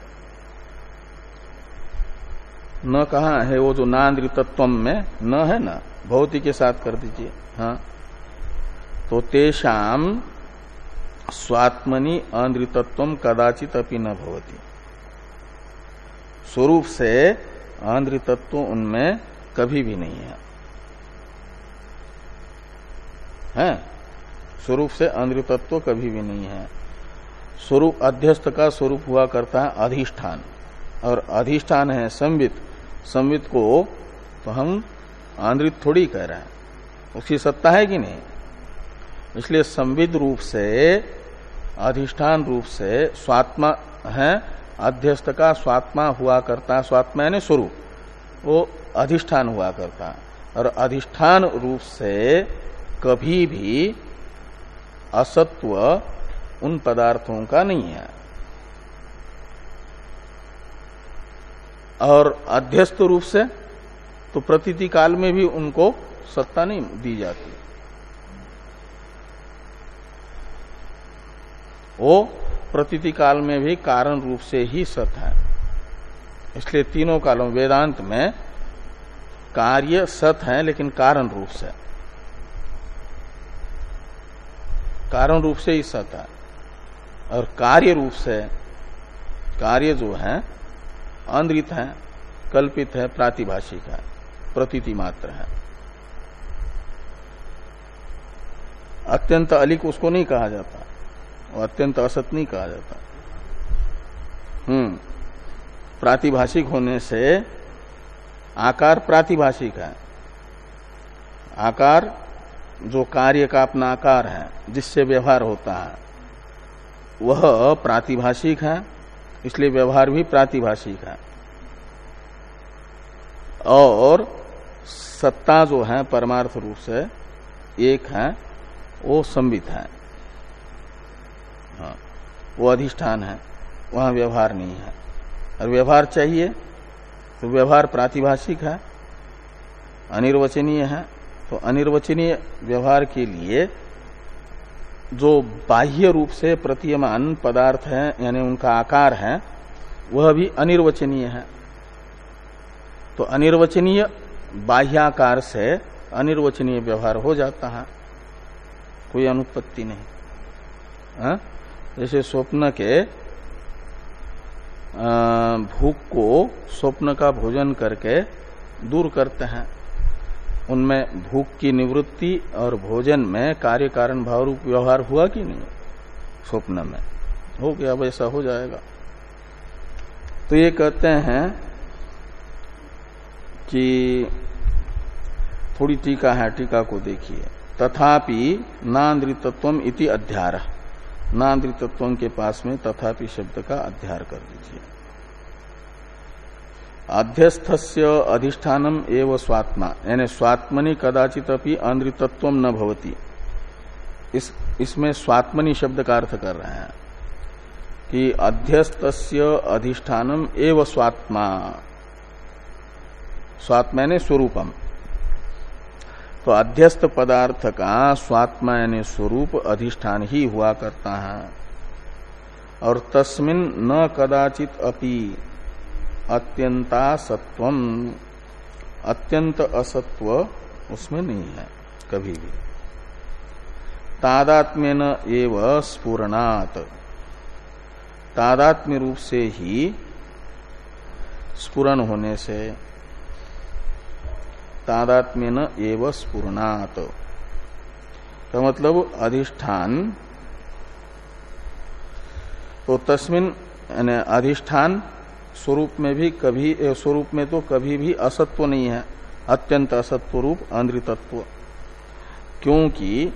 न कहाँ है? वो जो नांद्रितत्वम में न है ना, भवति के साथ कर दीजिए। हाँ, तो तेषाम स्वात्मनि आंद्रितत्वम कदाचित अपि न भवति। स्वरूप से आंद्रितत्व उनमें कभी भी नहीं है, है? स्वरूप से आंद्रितत्व कभी भी नहीं है। स्वरूप अध्यस्त का स्वरूप हुआ करता है अधिष्ठान, और अधिष्ठान है संवित। संवित को तो हम आंद्रित थोड़ी कह रहे हैं, उसकी सत्ता है कि नहीं? इसलिए संविद रूप से, अधिष्ठान रूप से स्वात्मा है, अध्यस्त का स्वात्मा हुआ करता, स्वात्मा यानी स्वरूप, वो अधिष्ठान हुआ करता, और अधिष्ठान रूप से कभी भी असत्व उन पदार्थों का नहीं है। और अध्यस्त रूप से तो प्रतीति काल में भी उनको सत्ता नहीं दी जाती, वो प्रतीति काल में भी कारण रूप से ही सत है। इसलिए तीनों कालों वेदांत में कार्य सत है, लेकिन कारण रूप से, कारण रूप से ही सत है। और कार्य रूप से कार्य जो है अनृत है, कल्पित है, प्रातिभाषिक है, प्रतीति मात्र है। अत्यंत अलिक उसको नहीं कहा जाता, वो अत्यंत असत नहीं कहा जाता। हम्म प्रातिभाषिक होने से आकार प्रातिभाषिक है, आकार जो कार्य का अपना आकार है जिससे व्यवहार होता है वह प्रातिभाषिक है, इसलिए व्यवहार भी प्रातिभाषिक है। और सत्ता जो है परमार्थ रूप से एक है, वो संबित है, हाँ, वो अधिष्ठान है, वहां व्यवहार नहीं है। और व्यवहार चाहिए तो व्यवहार प्रातिभाषिक है, अनिर्वचनीय है। तो अनिर्वचनीय व्यवहार के लिए जो बाह्य रूप से प्रतीयमान पदार्थ है, यानी उनका आकार है, वह भी अनिर्वचनीय है। तो अनिर्वचनीय बाह्याकार से अनिर्वचनीय व्यवहार हो जाता है, कोई अनुत्पत्ति नहीं। हा? जैसे स्वप्न के भूख को स्वप्न का भोजन करके दूर करते हैं, उनमें भूख की निवृत्ति और भोजन में कार्य कारण भाव रूप व्यवहार हुआ कि नहीं? स्वप्न में हो गया, वैसा हो जाएगा। तो ये कहते हैं कि थोड़ी टीका है, टीका को देखिए। तथापि नान्द्रितत्वम इति अध्यार, नान्द्रितत्वम के पास में तथापि शब्द का अध्यार कर दीजिए। अध्यस्थस्य अधिष्ठानम एव स्वात्मा, यानी स्वात्मनि कदाचित अपि अनृतत्वम न भवति। इस इसमें स्वात्मनि शब्द का अर्थ कर रहे हैं कि अध्यस्थस्य अधिष्ठानम एव स्वात्मा, स्वात्मा यानी स्वरूपम। तो अध्यस्त पदार्थ का स्वात्मा यानी स्वरूप अधिष्ठान ही हुआ करता है। और तस्मिन न कदाचित अपि अत्यंता सत्वम, अत्यंत असत्व उसमें नहीं है कभी भी। तादात्म्येन एव स्फुरणात्, तादात्म्य रूप से ही स्फुरण होने से, तादात्म्येन एव स्फुरणात् का मतलब अधिष्ठान, तो तस्मिन यानी अधिष्ठान स्वरूप में भी कभी, स्वरूप में तो कभी भी असत्व नहीं है, अत्यंत असत्व रूप अनृतत्व, क्योंकि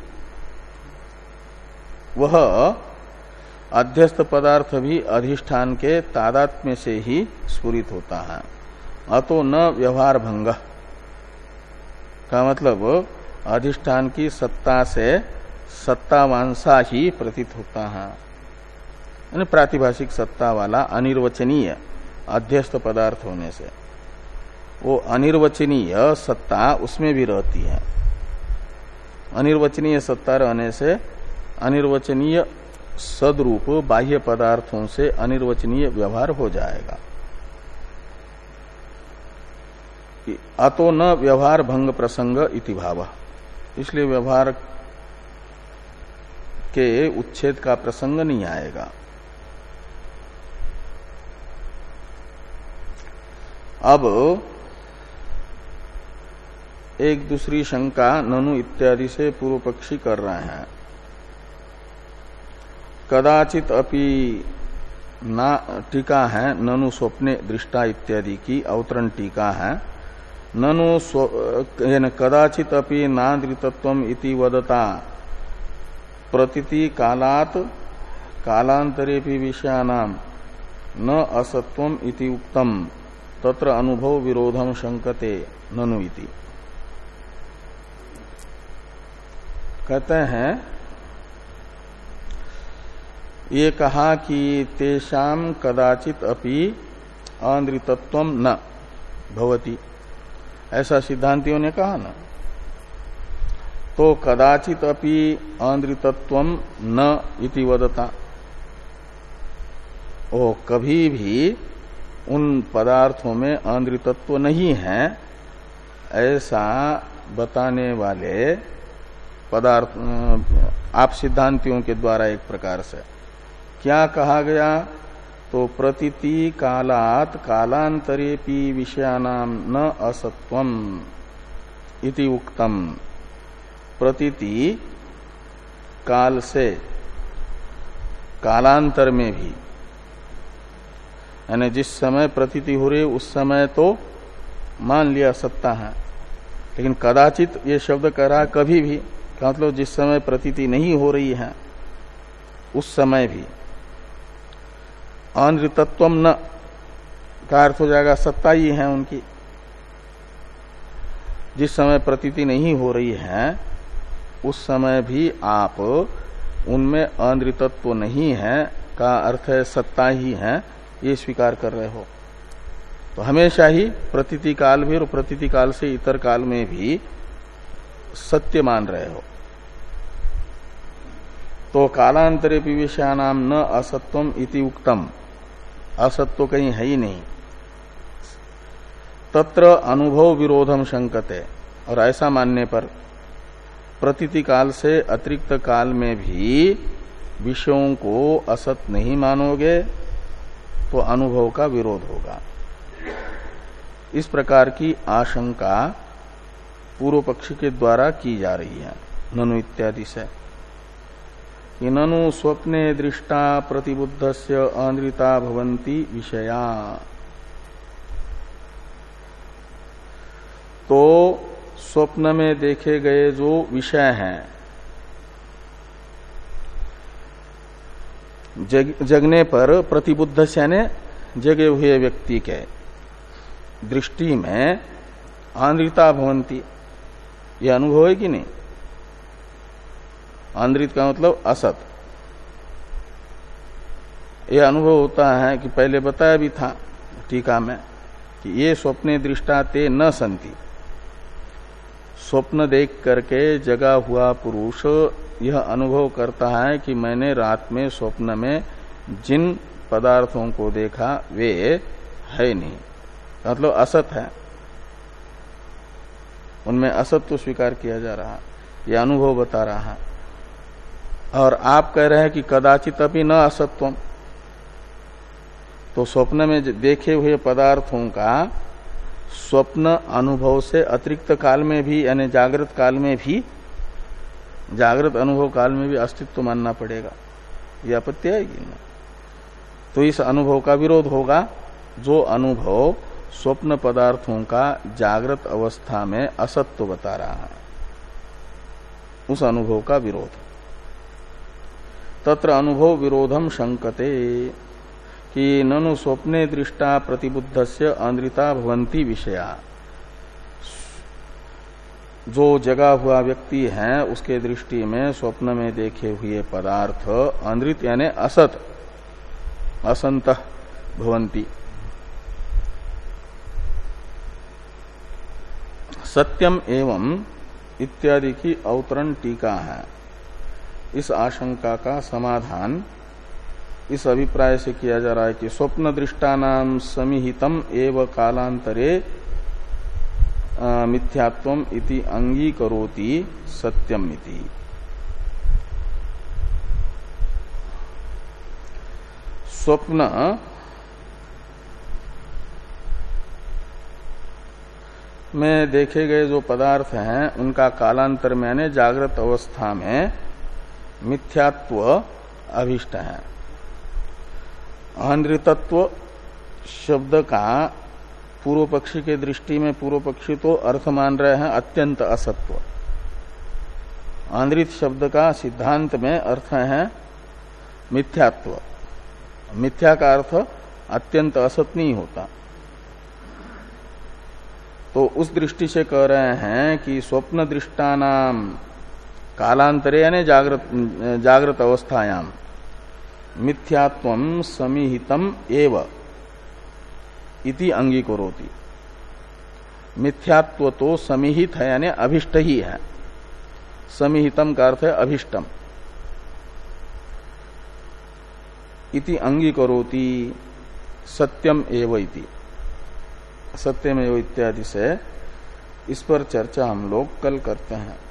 वह अध्यस्त पदार्थ भी अधिष्ठान के तादात्म्य से ही स्फुरित होता है। अतो न व्यवहार भंग का मतलब अधिष्ठान की सत्ता से सत्तावांसा ही प्रतीत होता है, यानी प्रातिभाषिक सत्ता वाला अनिर्वचनीय अध्यस्त पदार्थ होने से वो अनिर्वचनीय सत्ता उसमें भी रहती है। अनिर्वचनीय सत्ता रहने से अनिर्वचनीय सदरूप बाह्य पदार्थों से अनिर्वचनीय व्यवहार हो जाएगा। अतो न व्यवहार भंग प्रसंग इति भाव, इसलिए व्यवहार के उच्छेद का प्रसंग नहीं आएगा। अब एक दूसरी शंका ननु इत्यादि से पूर्व पक्षी कर रहे हैं। कदाचित अपि ना टीका है, ननु स्वप्ने दृष्टा इत्यादि की अवतरण टीका है। ननु कदाचित अपि नान्द्रितत्वम इति वदता प्रतीति कालात कालांतरेपि विषयानाम न असत्वम इति उक्तम तत्र अनुभव विरोधम शंकते ननु इति। कहते हैं ये कहा कि तेषाम कदाचित अपि अनृतत्वम न भवति, ऐसा सिद्धांतियों ने कहा ना। तो कदाचित अपि अनृतत्वम न इति वदता, ओ कभी भी उन पदार्थों में अनृतत्व नहीं है ऐसा बताने वाले पदार्थ आप सिद्धांतियों के द्वारा एक प्रकार से क्या कहा गया, तो प्रतीति कालात कालांतरेपि विषयानाम न असत्वम इति उक्तम। प्रतीति काल से कालांतर में भी, यानी जिस समय प्रतीति हो रही उस समय तो मान लिया सत्ता है, लेकिन कदाचित ये शब्द कह रहा कभी भी, मतलब जिस समय प्रतीति नहीं हो रही है उस समय भी। अनृतत्वम न का अर्थ हो जाएगा सत्ता ही है उनकी, जिस समय प्रतीति नहीं हो रही है उस समय भी आप उनमें अनृतत्व नहीं है का अर्थ है सत्ता ही है, ये स्वीकार कर रहे हो। तो हमेशा ही प्रतीति काल भी और प्रतीति काल से इतर काल में भी सत्य मान रहे हो। तो कालांतरे विषयानाम न असत्वम इति उक्तम, असत्व कहीं है ही नहीं। तत्र अनुभव विरोधम शंकते, और ऐसा मानने पर प्रतीति काल से अतिरिक्त काल में भी विषयों को असत नहीं मानोगे तो अनुभव का विरोध होगा। इस प्रकार की आशंका पूर्व पक्षी के द्वारा की जा रही है ननु इत्यादि से कि ननु स्वप्ने दृष्टा प्रतिबुद्धस्य अनृता भवन्ति विषया। तो स्वप्न में देखे गए जो विषय हैं, जग, जगने पर प्रतिबुद्ध से यानी जगे हुए व्यक्ति के दृष्टि में अनृता भवन्ति, यह अनुभव है कि नहीं। अनृत का मतलब असत, यह अनुभव होता है कि पहले बताया भी था टीका में कि ये स्वप्ने दृष्टा ते न संति। स्वप्न देख करके जगा हुआ पुरुष यह अनुभव करता है कि मैंने रात में स्वप्न में जिन पदार्थों को देखा वे है नहीं, मतलब असत है, उनमें असत तो स्वीकार किया जा रहा, यह अनुभव बता रहा है। और आप कह रहे हैं कि कदाचित अपि न असत्वम, तो स्वप्न में देखे हुए पदार्थों का स्वप्न अनुभव से अतिरिक्त काल में भी यानी जागृत काल में भी, जागृत अनुभव काल में भी अस्तित्व मानना पड़ेगा, यह आपत्ति आएगी ना। तो इस अनुभव का विरोध होगा जो अनुभव स्वप्न पदार्थों का जागृत अवस्था में असत्व बता रहा है, उस अनुभव का विरोध। तत्र अनुभव विरोधम शंकते कि ननु स्वप्ने दृष्टा प्रतिबुद्धस्य अनृता भवन्ति विषया। जो जगा हुआ व्यक्ति है उसके दृष्टि में स्वप्न में देखे हुए पदार्थ अनृत यानी असत, असंतः भवन्ति। सत्यम एवं इत्यादि की अवतरण टीका है। इस आशंका का समाधान इस अभिप्राय से किया जा रहा है कि स्वप्न दृष्टानाम समिहितम एव कालांतरे मिथ्यात्वम इति अंगीकरोति सत्यम इति। स्वप्न में देखे गए जो पदार्थ हैं उनका कालांतर में यानी जागृत अवस्था में मिथ्यात्व अभिष्ट है। अनृतत्व शब्द का पूर्व पक्षी के दृष्टि में पूर्व पक्षी तो अर्थ मान रहे हैं अत्यंत असत्व। अनृत शब्द का सिद्धांत में अर्थ है मिथ्यात्व। मिथ्या का अर्थ अत्यंत असत नहीं होता। तो उस दृष्टि से कह रहे हैं कि स्वप्न दृष्टानाम कालांतरे यानी जागृत जागृत अवस्थायाम मिथ्यात्वम समिहितम एव इति अंगीकरोति। मिथ्यात्व तो समिहित है यानी अभिष्ट ही है, समिहितम का अर्थ है अभिष्टम। इति अंगीकरोति सत्यम एव इति, सत्यम एव इत्यादि से इस पर चर्चा हम लोग कल करते हैं।